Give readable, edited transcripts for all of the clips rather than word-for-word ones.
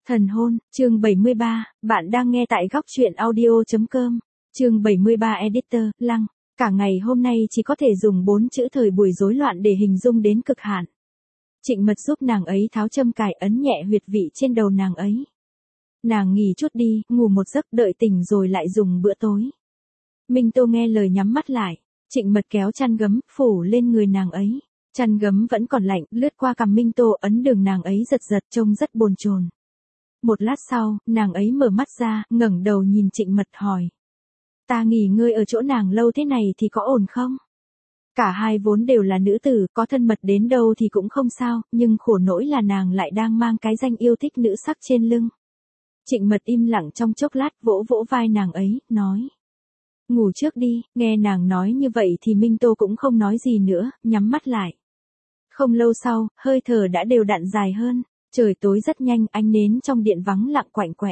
Thần hôn, chương 73, bạn đang nghe tại góc truyện audio.com, chương 73 Editor, Lăng, cả ngày hôm nay chỉ có thể dùng 4 chữ thời buổi rối loạn để hình dung đến cực hạn. Trịnh Mật giúp nàng ấy tháo châm cài ấn nhẹ huyệt vị trên đầu nàng ấy. Nàng nghỉ chút đi, ngủ một giấc đợi tỉnh rồi lại dùng bữa tối. Minh Tô nghe lời nhắm mắt lại, Trịnh Mật kéo chăn gấm, phủ lên người nàng ấy. Chăn gấm vẫn còn lạnh, lướt qua cằm Minh Tô ấn đường nàng ấy giật giật trông rất bồn chồn. Một lát sau, nàng ấy mở mắt ra, ngẩng đầu nhìn Trịnh Mật hỏi. Ta nghỉ ngơi ở chỗ nàng lâu thế này thì có ổn không? Cả hai vốn đều là nữ tử, có thân mật đến đâu thì cũng không sao, nhưng khổ nỗi là nàng lại đang mang cái danh yêu thích nữ sắc trên lưng. Trịnh Mật im lặng trong chốc lát, vỗ vỗ vai nàng ấy, nói. Ngủ trước đi, nghe nàng nói như vậy thì Minh Tô cũng không nói gì nữa, nhắm mắt lại. Không lâu sau, hơi thở đã đều đặn dài hơn. Trời tối rất nhanh, ánh nến trong điện vắng lặng quạnh quẽ.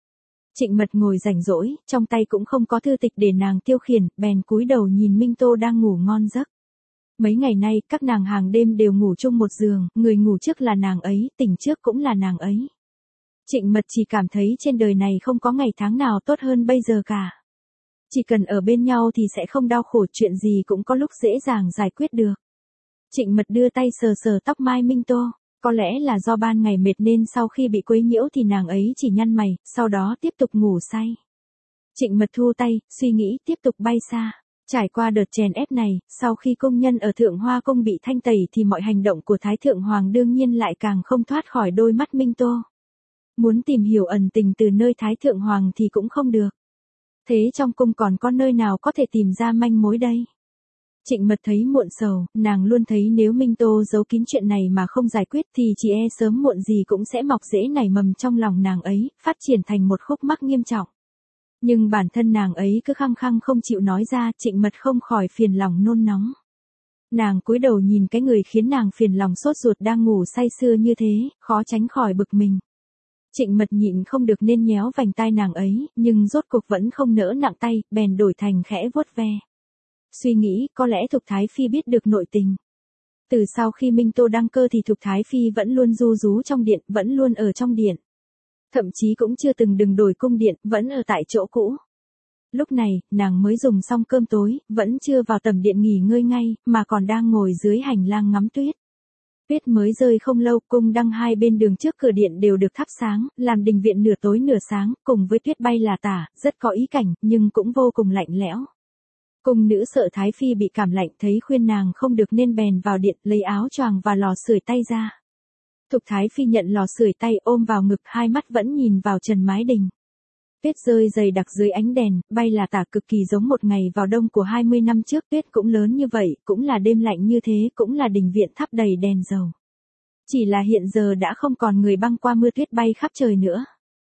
Trịnh Mật ngồi rảnh rỗi, trong tay cũng không có thư tịch để nàng tiêu khiển, bèn cúi đầu nhìn Minh Tô đang ngủ ngon giấc. Mấy ngày nay, các nàng hàng đêm đều ngủ chung một giường, người ngủ trước là nàng ấy, tỉnh trước cũng là nàng ấy. Trịnh Mật chỉ cảm thấy trên đời này không có ngày tháng nào tốt hơn bây giờ cả. Chỉ cần ở bên nhau thì sẽ không đau khổ, chuyện gì cũng có lúc dễ dàng giải quyết được. Trịnh Mật đưa tay sờ sờ tóc mai Minh Tô. Có lẽ là do ban ngày mệt nên sau khi bị quấy nhiễu thì nàng ấy chỉ nhăn mày, sau đó tiếp tục ngủ say. Trịnh Mật thu tay, suy nghĩ tiếp tục bay xa. Trải qua đợt chèn ép này, sau khi công nhân ở Thượng Hoa Cung bị thanh tẩy thì mọi hành động của Thái Thượng Hoàng đương nhiên lại càng không thoát khỏi đôi mắt Minh Tô. Muốn tìm hiểu ẩn tình từ nơi Thái Thượng Hoàng thì cũng không được. Thế trong cung còn có nơi nào có thể tìm ra manh mối đây? Trịnh Mật thấy muộn sầu, nàng luôn thấy nếu Minh Tô giấu kín chuyện này mà không giải quyết thì chỉ e sớm muộn gì cũng sẽ mọc rễ nảy mầm trong lòng nàng ấy, phát triển thành một khúc mắc nghiêm trọng. Nhưng bản thân nàng ấy cứ khăng khăng không chịu nói ra, Trịnh Mật không khỏi phiền lòng nôn nóng. Nàng cúi đầu nhìn cái người khiến nàng phiền lòng sốt ruột đang ngủ say sưa như thế, khó tránh khỏi bực mình. Trịnh Mật nhịn không được nên nhéo vành tai nàng ấy, nhưng rốt cuộc vẫn không nỡ nặng tay, bèn đổi thành khẽ vuốt ve. Suy nghĩ, có lẽ Thục Thái Phi biết được nội tình. Từ sau khi Minh Tô đăng cơ thì Thục Thái Phi vẫn luôn ru rú trong điện, vẫn luôn ở trong điện. Thậm chí cũng chưa từng đừng đổi cung điện, vẫn ở tại chỗ cũ. Lúc này, nàng mới dùng xong cơm tối, vẫn chưa vào tầm điện nghỉ ngơi ngay, mà còn đang ngồi dưới hành lang ngắm tuyết. Tuyết mới rơi không lâu, cung đăng hai bên đường trước cửa điện đều được thắp sáng, làm đình viện nửa tối nửa sáng, cùng với tuyết bay là tả, rất có ý cảnh, nhưng cũng vô cùng lạnh lẽo. Cung nữ sợ Thái Phi bị cảm lạnh, thấy khuyên nàng không được nên bèn vào điện, lấy áo choàng và lò sưởi tay ra. Thục Thái Phi nhận lò sưởi tay, ôm vào ngực, hai mắt vẫn nhìn vào trần mái đình. Tuyết rơi dày đặc dưới ánh đèn, bay là tả, cực kỳ giống một ngày vào đông của 20 năm trước. Tuyết cũng lớn như vậy, cũng là đêm lạnh như thế, cũng là đình viện thắp đầy đèn dầu. Chỉ là hiện giờ đã không còn người băng qua mưa tuyết bay khắp trời nữa.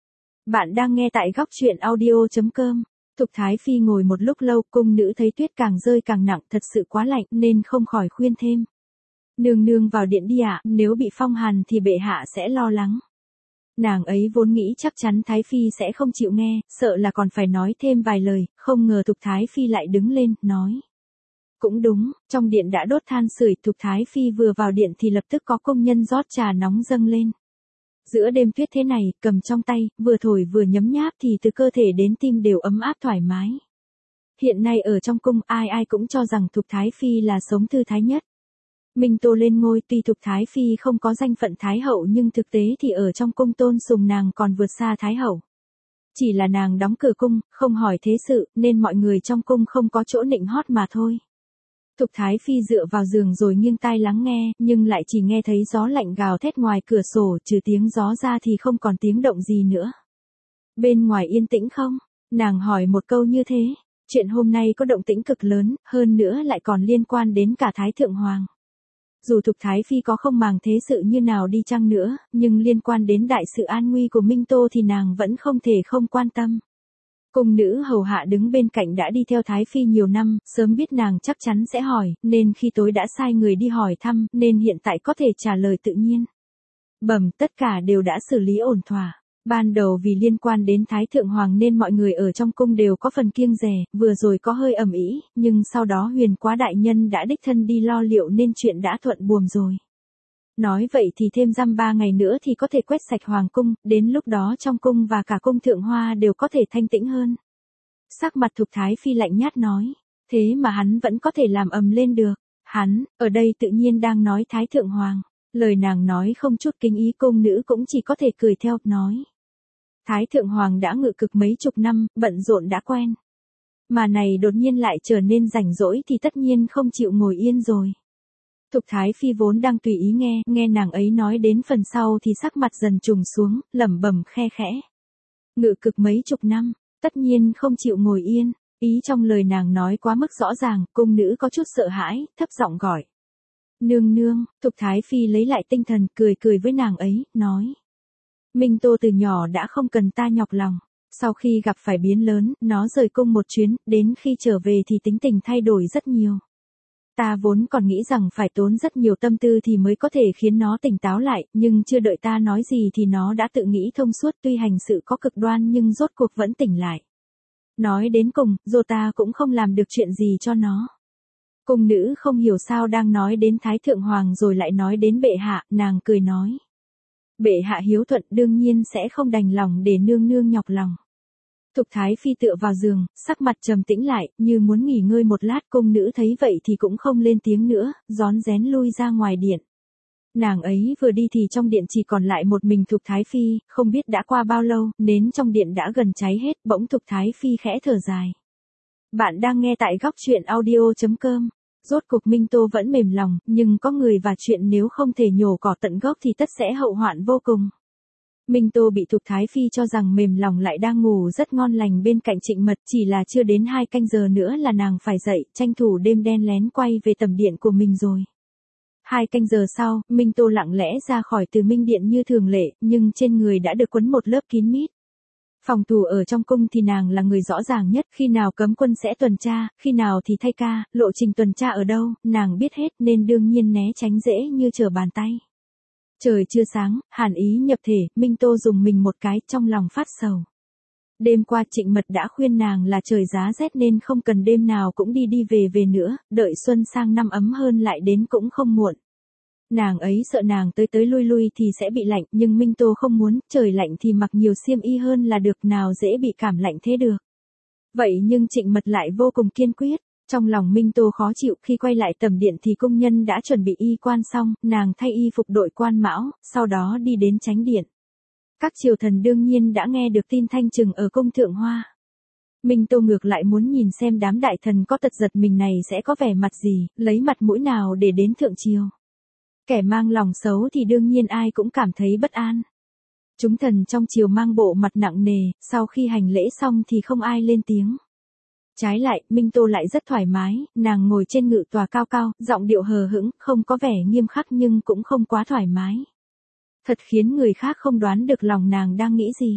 Bạn đang nghe tại góc truyện audio.com. Thục Thái Phi ngồi một lúc lâu, cung nữ thấy tuyết càng rơi càng nặng, thật sự quá lạnh nên không khỏi khuyên thêm. Nương nương vào điện đi ạ, nếu bị phong hàn thì bệ hạ sẽ lo lắng. Nàng ấy vốn nghĩ chắc chắn Thái Phi sẽ không chịu nghe, sợ là còn phải nói thêm vài lời, không ngờ Thục Thái Phi lại đứng lên, nói. Cũng đúng, trong điện đã đốt than sưởi, Thục Thái Phi vừa vào điện thì lập tức có công nhân rót trà nóng dâng lên. Giữa đêm tuyết thế này, cầm trong tay, vừa thổi vừa nhấm nháp thì từ cơ thể đến tim đều ấm áp thoải mái. Hiện nay ở trong cung, ai ai cũng cho rằng Thục Thái Phi là sống thư thái nhất. Minh Tô lên ngôi, tuy Thục Thái Phi không có danh phận Thái Hậu nhưng thực tế thì ở trong cung tôn sùng nàng còn vượt xa Thái Hậu. Chỉ là nàng đóng cửa cung, không hỏi thế sự, nên mọi người trong cung không có chỗ nịnh hót mà thôi. Thục Thái Phi dựa vào giường rồi nghiêng tai lắng nghe, nhưng lại chỉ nghe thấy gió lạnh gào thét ngoài cửa sổ, trừ tiếng gió ra thì không còn tiếng động gì nữa. Bên ngoài yên tĩnh không? Nàng hỏi một câu như thế. Chuyện hôm nay có động tĩnh cực lớn, hơn nữa lại còn liên quan đến cả Thái Thượng Hoàng. Dù Thục Thái Phi có không màng thế sự như nào đi chăng nữa, nhưng liên quan đến đại sự an nguy của Minh Tô thì nàng vẫn không thể không quan tâm. Cung nữ hầu hạ đứng bên cạnh đã đi theo Thái Phi nhiều năm, sớm biết nàng chắc chắn sẽ hỏi, nên khi tối đã sai người đi hỏi thăm, nên hiện tại có thể trả lời tự nhiên. Bẩm, tất cả đều đã xử lý ổn thỏa. Ban đầu vì liên quan đến Thái Thượng Hoàng nên mọi người ở trong cung đều có phần kiêng dè, vừa rồi có hơi ầm ĩ, nhưng sau đó Huyền Quá đại nhân đã đích thân đi lo liệu nên chuyện đã thuận buồm rồi. Nói vậy thì thêm dăm 3 ngày nữa thì có thể quét sạch hoàng cung, đến lúc đó trong cung và cả cung Thượng Hoa đều có thể thanh tĩnh hơn. Sắc mặt Thục Thái Phi lạnh nhát nói, thế mà hắn vẫn có thể làm ầm lên được. Hắn, ở đây tự nhiên đang nói Thái Thượng Hoàng. Lời nàng nói không chút kính ý, cung nữ cũng chỉ có thể cười theo, nói. Thái Thượng Hoàng đã ngự cực mấy chục năm, bận rộn đã quen. Mà này đột nhiên lại trở nên rảnh rỗi thì tất nhiên không chịu ngồi yên rồi. Thục Thái Phi vốn đang tùy ý nghe nàng ấy nói đến phần sau thì sắc mặt dần trùng xuống, lẩm bẩm khe khẽ. Ngự cực mấy chục năm, tất nhiên không chịu ngồi yên. Ý trong lời nàng nói quá mức rõ ràng, cung nữ có chút sợ hãi, thấp giọng gọi. Nương nương, Thục Thái Phi lấy lại tinh thần, cười với nàng ấy, nói. Minh Tô từ nhỏ đã không cần ta nhọc lòng. Sau khi gặp phải biến lớn, nó rời cung một chuyến, đến khi trở về thì tính tình thay đổi rất nhiều. Ta vốn còn nghĩ rằng phải tốn rất nhiều tâm tư thì mới có thể khiến nó tỉnh táo lại, nhưng chưa đợi ta nói gì thì nó đã tự nghĩ thông suốt, tuy hành sự có cực đoan nhưng rốt cuộc vẫn tỉnh lại. Nói đến cùng, dù ta cũng không làm được chuyện gì cho nó. Cung nữ không hiểu sao đang nói đến Thái Thượng Hoàng rồi lại nói đến bệ hạ, nàng cười nói. Bệ hạ hiếu thuận đương nhiên sẽ không đành lòng để nương nương nhọc lòng. Thục Thái Phi tựa vào giường, sắc mặt trầm tĩnh lại, như muốn nghỉ ngơi một lát. Cung nữ thấy vậy thì cũng không lên tiếng nữa, rón rén lui ra ngoài điện. Nàng ấy vừa đi thì trong điện chỉ còn lại một mình Thục Thái Phi, không biết đã qua bao lâu, nến trong điện đã gần cháy hết, bỗng Thục Thái Phi khẽ thở dài. Bạn đang nghe tại góc truyện audio.com. Rốt cuộc Minh Tô vẫn mềm lòng, nhưng có người và chuyện nếu không thể nhổ cỏ tận gốc thì tất sẽ hậu hoạn vô cùng. Minh Tô bị Thục Thái Phi cho rằng mềm lòng lại đang ngủ rất ngon lành bên cạnh Trịnh Mật, chỉ là chưa đến 2 canh giờ nữa là nàng phải dậy, tranh thủ đêm đen lén quay về tầm điện của mình rồi. 2 canh giờ sau, Minh Tô lặng lẽ ra khỏi Từ Minh Điện như thường lệ, nhưng trên người đã được quấn một lớp kín mít. Phòng thủ ở trong cung thì nàng là người rõ ràng nhất, khi nào cấm quân sẽ tuần tra, khi nào thì thay ca, lộ trình tuần tra ở đâu, nàng biết hết nên đương nhiên né tránh dễ như trở bàn tay. Trời chưa sáng, hàn ý nhập thể, Minh Tô dùng mình một cái, trong lòng phát sầu. Đêm qua Trịnh Mật đã khuyên nàng là trời giá rét nên không cần đêm nào cũng đi về nữa, đợi xuân sang năm ấm hơn lại đến cũng không muộn. Nàng ấy sợ nàng tới lui thì sẽ bị lạnh, nhưng Minh Tô không muốn, trời lạnh thì mặc nhiều xiêm y hơn là được, nào dễ bị cảm lạnh thế được. Vậy nhưng Trịnh Mật lại vô cùng kiên quyết. Trong lòng Minh Tô khó chịu, khi quay lại tầm điện thì cung nhân đã chuẩn bị y quan xong, nàng thay y phục đội quan mão, sau đó đi đến chánh điện. Các triều thần đương nhiên đã nghe được tin thanh trừng ở cung Thượng Hoa. Minh Tô ngược lại muốn nhìn xem đám đại thần có tật giật mình này sẽ có vẻ mặt gì, lấy mặt mũi nào để đến thượng triều. Kẻ mang lòng xấu thì đương nhiên ai cũng cảm thấy bất an. Chúng thần trong triều mang bộ mặt nặng nề, sau khi hành lễ xong thì không ai lên tiếng. Trái lại, Minh Tô lại rất thoải mái, nàng ngồi trên ngự tòa cao cao, giọng điệu hờ hững, không có vẻ nghiêm khắc nhưng cũng không quá thoải mái. Thật khiến người khác không đoán được lòng nàng đang nghĩ gì.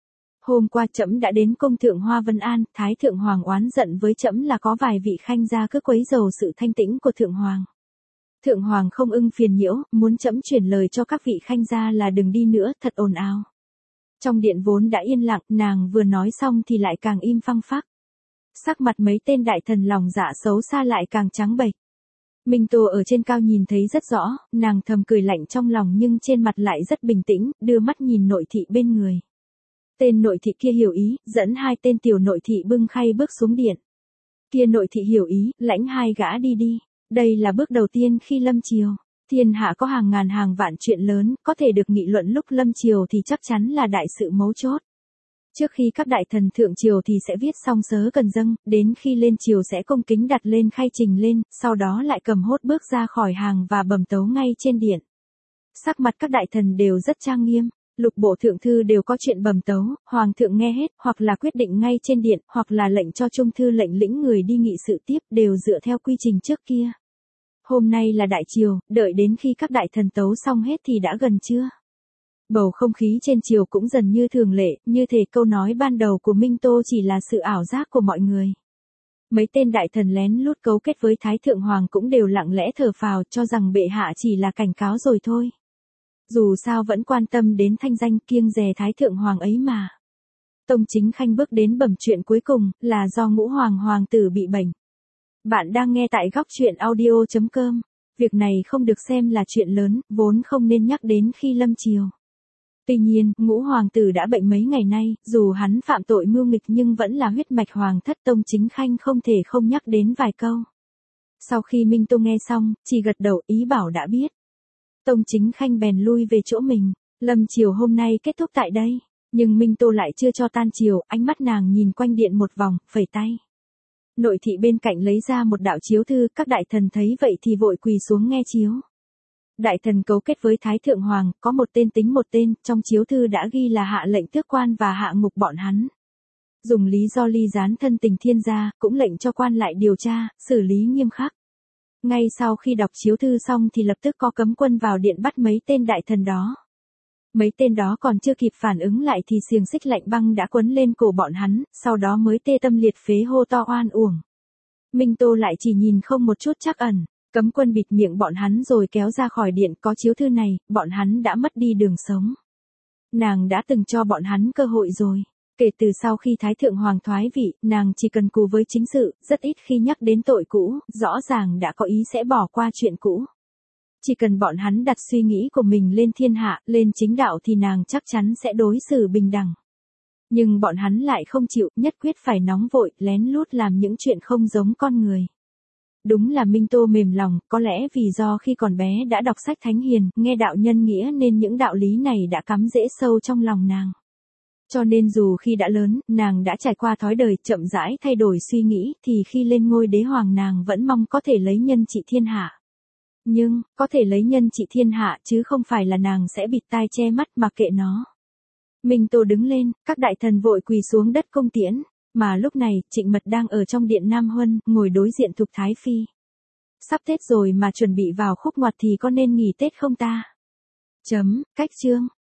Hôm qua trẫm đã đến cung Thượng Hoa Vân An, Thái Thượng Hoàng oán giận với trẫm là có vài vị khanh gia cứ quấy rầy sự thanh tĩnh của Thượng Hoàng. Thượng Hoàng không ưng phiền nhiễu, muốn trẫm chuyển lời cho các vị khanh gia là đừng đi nữa, thật ồn ào. Trong điện vốn đã yên lặng, nàng vừa nói xong thì lại càng im phăng phắc. Sắc mặt mấy tên đại thần lòng dạ xấu xa lại càng trắng bệch. Minh Tô ở trên cao nhìn thấy rất rõ, nàng thầm cười lạnh trong lòng nhưng trên mặt lại rất bình tĩnh, đưa mắt nhìn nội thị bên người. Tên nội thị kia hiểu ý, dẫn 2 tên tiểu nội thị bưng khay bước xuống điện. Kia nội thị hiểu ý, lãnh 2 gã đi. Đây là bước đầu tiên khi lâm triều. Thiên hạ có hàng ngàn hàng vạn chuyện lớn, có thể được nghị luận lúc lâm triều thì chắc chắn là đại sự mấu chốt. Trước khi các đại thần thượng triều thì sẽ viết xong sớ cần dâng, đến khi lên triều sẽ cung kính đặt lên khay trình lên, sau đó lại cầm hốt bước ra khỏi hàng và bẩm tấu ngay trên điện. Sắc mặt các đại thần đều rất trang nghiêm, lục bộ thượng thư đều có chuyện bẩm tấu, hoàng thượng nghe hết, hoặc là quyết định ngay trên điện, hoặc là lệnh cho trung thư lệnh lĩnh người đi nghị sự tiếp, đều dựa theo quy trình trước kia. Hôm nay là đại triều, đợi đến khi các đại thần tấu xong hết thì đã gần trưa. Bầu không khí trên triều cũng dần như thường lệ, như thể câu nói ban đầu của Minh Tô chỉ là sự ảo giác của mọi người. Mấy tên đại thần lén lút cấu kết với Thái Thượng Hoàng cũng đều lặng lẽ thở phào cho rằng bệ hạ chỉ là cảnh cáo rồi thôi. Dù sao vẫn quan tâm đến thanh danh kiêng dè Thái Thượng Hoàng ấy mà. Tông Chính Khanh bước đến bẩm chuyện cuối cùng, là do Ngũ Hoàng hoàng tử bị bệnh. Bạn đang nghe tại góc truyện audio.com. Việc này không được xem là chuyện lớn, vốn không nên nhắc đến khi lâm triều. Tuy nhiên, ngũ hoàng tử đã bệnh mấy ngày nay, dù hắn phạm tội mưu nghịch nhưng vẫn là huyết mạch hoàng thất Tông Chính Khanh không thể không nhắc đến vài câu. Sau khi Minh Tô nghe xong, chỉ gật đầu ý bảo đã biết. Tông Chính Khanh bèn lui về chỗ mình, lâm triều hôm nay kết thúc tại đây, nhưng Minh Tô lại chưa cho tan triều, ánh mắt nàng nhìn quanh điện một vòng, phẩy tay. Nội thị bên cạnh lấy ra một đạo chiếu thư, các đại thần thấy vậy thì vội quỳ xuống nghe chiếu. Đại thần cấu kết với Thái Thượng Hoàng, có một tên tính một tên, trong chiếu thư đã ghi là hạ lệnh tước quan và hạ ngục bọn hắn. Dùng lý do ly gián thân tình thiên gia, cũng lệnh cho quan lại điều tra, xử lý nghiêm khắc. Ngay sau khi đọc chiếu thư xong thì lập tức có cấm quân vào điện bắt mấy tên đại thần đó. Mấy tên đó còn chưa kịp phản ứng lại thì xiềng xích lạnh băng đã quấn lên cổ bọn hắn, sau đó mới tê tâm liệt phế hô to oan uổng. Minh Tô lại chỉ nhìn không một chút trắc ẩn, cấm quân bịt miệng bọn hắn rồi kéo ra khỏi điện, có chiếu thư này, bọn hắn đã mất đi đường sống. Nàng đã từng cho bọn hắn cơ hội rồi. Kể từ sau khi Thái Thượng Hoàng thoái vị, nàng chỉ cần cù với chính sự, rất ít khi nhắc đến tội cũ, rõ ràng đã có ý sẽ bỏ qua chuyện cũ. Chỉ cần bọn hắn đặt suy nghĩ của mình lên thiên hạ, lên chính đạo thì nàng chắc chắn sẽ đối xử bình đẳng. Nhưng bọn hắn lại không chịu, nhất quyết phải nóng vội, lén lút làm những chuyện không giống con người. Đúng là Minh Tô mềm lòng, có lẽ vì do khi còn bé đã đọc sách thánh hiền, nghe đạo nhân nghĩa nên những đạo lý này đã cắm rễ sâu trong lòng nàng. Cho nên dù khi đã lớn, nàng đã trải qua thói đời, chậm rãi thay đổi suy nghĩ, thì khi lên ngôi đế hoàng nàng vẫn mong có thể lấy nhân trị thiên hạ. Nhưng, có thể lấy nhân trị thiên hạ chứ không phải là nàng sẽ bịt tai che mắt mà kệ nó. Minh Tô đứng lên, các đại thần vội quỳ xuống đất cung tiễn, mà lúc này, Trịnh Mật đang ở trong điện Nam Huân, ngồi đối diện Thục Thái Phi. Sắp Tết rồi mà chuẩn bị vào khúc ngoặt thì có nên nghỉ Tết không ta? Cách chương.